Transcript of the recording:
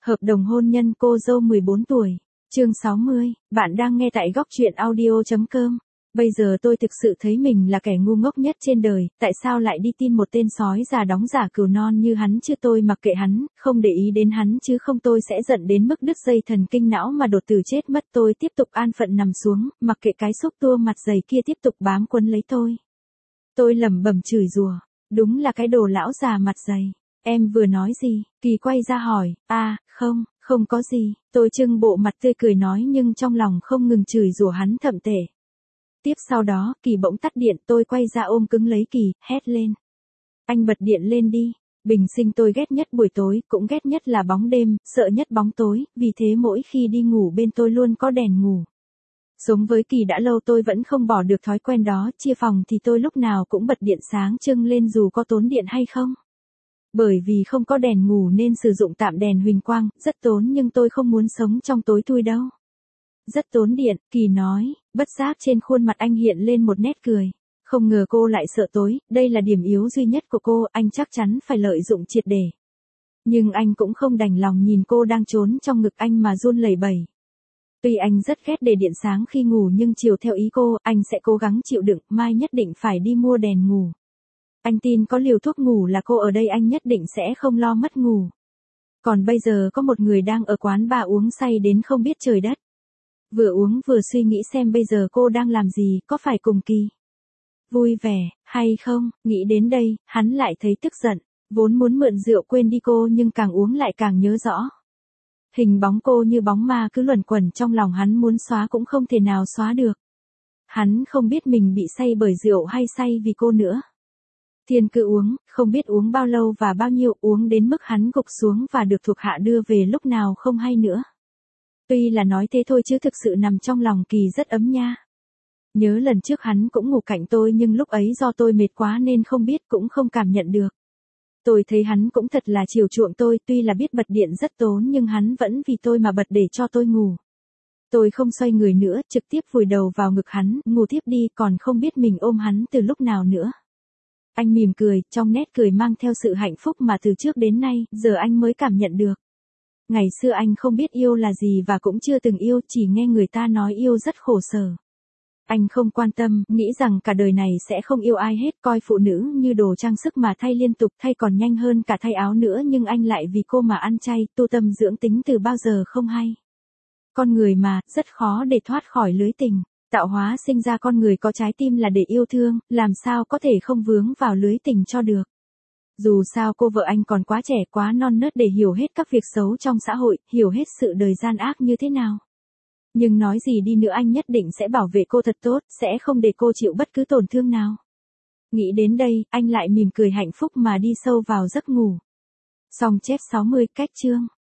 Hợp đồng hôn nhân cô dâu 14 tuổi. Chương 60, bạn đang nghe tại góc truyện audio.com. Bây giờ tôi thực sự thấy mình là kẻ ngu ngốc nhất trên đời, tại sao lại đi tin một tên sói già đóng giả cừu non như hắn chứ. Tôi mặc kệ hắn, không để ý đến hắn chứ không tôi sẽ giận đến mức đứt dây thần kinh não mà đột tử chết mất. Tôi tiếp tục an phận nằm xuống, mặc kệ cái xúc tua mặt dày kia tiếp tục bám quấn lấy tôi. Tôi lẩm bẩm chửi rủa, đúng là cái đồ lão già mặt dày. Em vừa nói gì? Kỳ quay ra hỏi. Không có gì. Tôi trưng bộ mặt tươi cười nói nhưng trong lòng không ngừng chửi rủa hắn thậm tệ. Tiếp sau đó, Kỳ bỗng tắt điện, tôi quay ra ôm cứng lấy Kỳ, hét lên. Anh bật điện lên đi. Bình sinh tôi ghét nhất buổi tối, cũng ghét nhất là bóng đêm, sợ nhất bóng tối, vì thế mỗi khi đi ngủ bên tôi luôn có đèn ngủ. Sống với Kỳ đã lâu tôi vẫn không bỏ được thói quen đó, chia phòng thì tôi lúc nào cũng bật điện sáng trưng lên dù có tốn điện hay không. Bởi vì không có đèn ngủ nên sử dụng tạm đèn huỳnh quang, rất tốn nhưng tôi không muốn sống trong tối thui đâu. Rất tốn điện, Kỳ nói, bất giác trên khuôn mặt anh hiện lên một nét cười. Không ngờ cô lại sợ tối, đây là điểm yếu duy nhất của cô, anh chắc chắn phải lợi dụng triệt để. Nhưng anh cũng không đành lòng nhìn cô đang trốn trong ngực anh mà run lẩy bẩy. Tuy anh rất ghét để điện sáng khi ngủ nhưng chiều theo ý cô, anh sẽ cố gắng chịu đựng, mai nhất định phải đi mua đèn ngủ. Anh tin có liều thuốc ngủ là cô ở đây anh nhất định sẽ không lo mất ngủ. Còn bây giờ có một người đang ở quán bar uống say đến không biết trời đất. Vừa uống vừa suy nghĩ xem bây giờ cô đang làm gì, có phải cùng Kỳ vui vẻ, hay không. Nghĩ đến đây, hắn lại thấy tức giận. Vốn muốn mượn rượu quên đi cô nhưng càng uống lại càng nhớ rõ. Hình bóng cô như bóng ma cứ luẩn quẩn trong lòng hắn, muốn xóa cũng không thể nào xóa được. Hắn không biết mình bị say bởi rượu hay say vì cô nữa. Thiên cứ uống, không biết uống bao lâu và bao nhiêu, uống đến mức hắn gục xuống và được thuộc hạ đưa về lúc nào không hay nữa. Tuy là nói thế thôi chứ thực sự nằm trong lòng Kỳ rất ấm nha. Nhớ lần trước hắn cũng ngủ cạnh tôi nhưng lúc ấy do tôi mệt quá nên không biết cũng không cảm nhận được. Tôi thấy hắn cũng thật là chiều chuộng tôi, tuy là biết bật điện rất tốn nhưng hắn vẫn vì tôi mà bật để cho tôi ngủ. Tôi không xoay người nữa, trực tiếp vùi đầu vào ngực hắn, ngủ tiếp đi, còn không biết mình ôm hắn từ lúc nào nữa. Anh mỉm cười, trong nét cười mang theo sự hạnh phúc mà từ trước đến nay, giờ anh mới cảm nhận được. Ngày xưa anh không biết yêu là gì và cũng chưa từng yêu, chỉ nghe người ta nói yêu rất khổ sở. Anh không quan tâm, nghĩ rằng cả đời này sẽ không yêu ai hết, coi phụ nữ như đồ trang sức mà thay liên tục, thay còn nhanh hơn cả thay áo nữa, nhưng anh lại vì cô mà ăn chay, tu tâm dưỡng tính từ bao giờ không hay. Con người mà, rất khó để thoát khỏi lưới tình. Tạo hóa sinh ra con người có trái tim là để yêu thương, làm sao có thể không vướng vào lưới tình cho được. Dù sao cô vợ anh còn quá trẻ, quá non nớt để hiểu hết các việc xấu trong xã hội, hiểu hết sự đời gian ác như thế nào. Nhưng nói gì đi nữa anh nhất định sẽ bảo vệ cô thật tốt, sẽ không để cô chịu bất cứ tổn thương nào. Nghĩ đến đây, anh lại mỉm cười hạnh phúc mà đi sâu vào giấc ngủ. Xong chép 60 cách chương.